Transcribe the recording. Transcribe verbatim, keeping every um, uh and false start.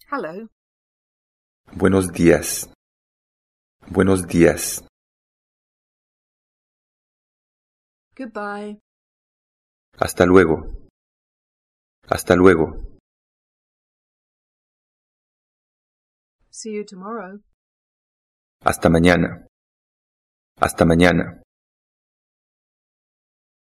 Hello. Buenos días. Buenos días. Goodbye. Hasta luego. Hasta luego. See you tomorrow. Hasta mañana. Hasta mañana.